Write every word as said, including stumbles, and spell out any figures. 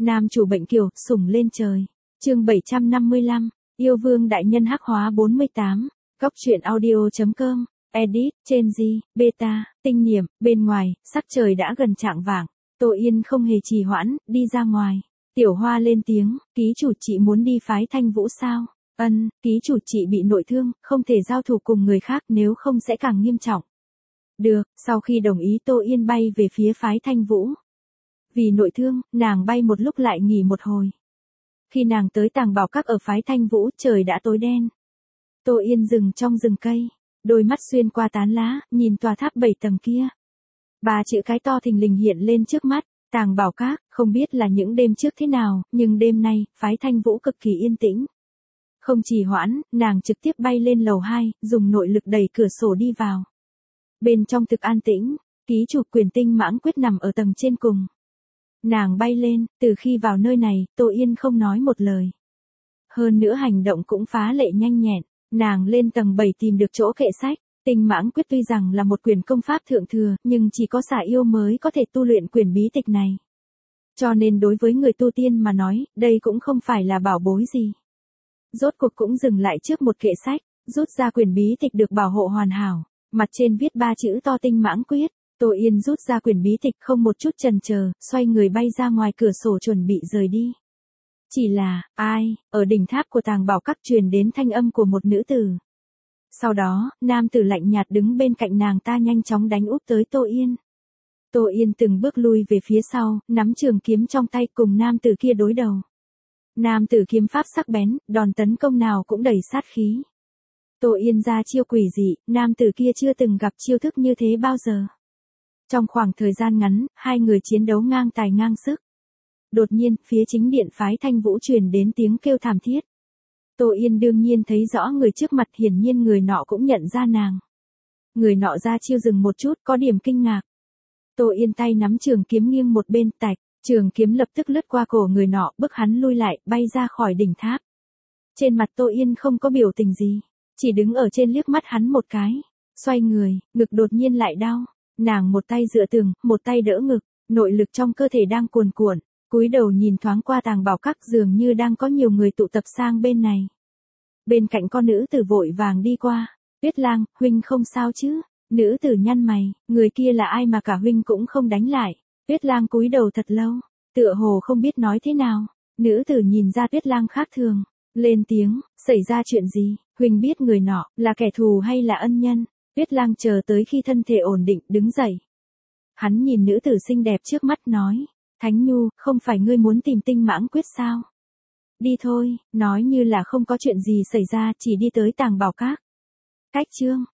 Nam chủ bệnh kiều, sủng lên trời. Chương bảy trăm năm mươi lăm, yêu vương đại nhân hắc hóa bốn mươi tám. Góc truyện audio chấm com. Edit, trên G, beta, tinh niệm, bên ngoài, sắc trời đã gần chạng vạng. Tô Yên không hề trì hoãn, đi ra ngoài. Tiểu Hoa lên tiếng, ký chủ chị muốn đi phái Thanh Vũ sao? Ân, ký chủ chị bị nội thương, không thể giao thủ cùng người khác nếu không sẽ càng nghiêm trọng. Được, sau khi đồng ý Tô Yên bay về phía phái Thanh Vũ. Vì nội thương, nàng bay một lúc lại nghỉ một hồi. Khi nàng tới tàng bảo các ở phái Thanh Vũ, trời đã tối đen. Tô Yên dừng trong rừng cây, đôi mắt xuyên qua tán lá, nhìn tòa tháp bảy tầng kia. Ba chữ cái to thình lình hiện lên trước mắt, tàng bảo các, không biết là những đêm trước thế nào, nhưng đêm nay, phái Thanh Vũ cực kỳ yên tĩnh. Không trì hoãn, nàng trực tiếp bay lên lầu hai, dùng nội lực đẩy cửa sổ đi vào. Bên trong thực an tĩnh, ký chủ Quyền Tinh Mãng Quyết nằm ở tầng trên cùng. Nàng bay lên, từ khi vào nơi này, Tô Yên không nói một lời. Hơn nữa hành động cũng phá lệ nhanh nhẹn, nàng lên tầng bảy tìm được chỗ kệ sách. Tinh Mãng Quyết tuy rằng là một quyền công pháp thượng thừa, nhưng chỉ có xà yêu mới có thể tu luyện quyền bí tịch này. Cho nên đối với người tu tiên mà nói, đây cũng không phải là bảo bối gì. Rốt cuộc cũng dừng lại trước một kệ sách, rút ra quyền bí tịch được bảo hộ hoàn hảo, mặt trên viết ba chữ to Tinh Mãng Quyết. Tô Yên rút ra quyền bí tịch không một chút chần chờ, xoay người bay ra ngoài cửa sổ chuẩn bị rời đi. Chỉ là, ai, ở đỉnh tháp của tàng bảo các truyền đến thanh âm của một nữ tử. Sau đó, nam tử lạnh nhạt đứng bên cạnh nàng ta nhanh chóng đánh úp tới Tô Yên. Tô Yên từng bước lui về phía sau, nắm trường kiếm trong tay cùng nam tử kia đối đầu. Nam tử kiếm pháp sắc bén, đòn tấn công nào cũng đầy sát khí. Tô Yên ra chiêu quỷ dị, nam tử kia chưa từng gặp chiêu thức như thế bao giờ. Trong khoảng thời gian ngắn, hai người chiến đấu ngang tài ngang sức. Đột nhiên, phía chính điện phái Thanh Vũ truyền đến tiếng kêu thảm thiết. Tô Yên đương nhiên thấy rõ người trước mặt, hiển nhiên người nọ cũng nhận ra nàng. Người nọ ra chiêu dừng một chút, có điểm kinh ngạc. Tô Yên tay nắm trường kiếm nghiêng một bên, tạch, trường kiếm lập tức lướt qua cổ người nọ, bức hắn lui lại, bay ra khỏi đỉnh tháp. Trên mặt Tô Yên không có biểu tình gì, chỉ đứng ở trên liếc mắt hắn một cái. Xoay người, ngực đột nhiên lại đau. Nàng một tay dựa tường, một tay đỡ ngực, nội lực trong cơ thể đang cuồn cuộn, cúi đầu nhìn thoáng qua tàng bảo các, dường như đang có nhiều người tụ tập sang bên này. Bên cạnh con nữ tử vội vàng đi qua, Tuyết Lang, huynh không sao chứ? Nữ tử nhăn mày, người kia là ai mà cả huynh cũng không đánh lại? Tuyết Lang cúi đầu thật lâu, tựa hồ không biết nói thế nào. Nữ tử nhìn ra Tuyết Lang khác thường, lên tiếng, xảy ra chuyện gì? Huynh biết người nọ là kẻ thù hay là ân nhân? Tuyết Lang chờ tới khi thân thể ổn định, đứng dậy. Hắn nhìn nữ tử xinh đẹp trước mắt nói, Thánh Nhu, không phải ngươi muốn tìm Tinh Mãng Quyết sao? Đi thôi, nói như là không có chuyện gì xảy ra, chỉ đi tới tàng bảo các. Cách chương.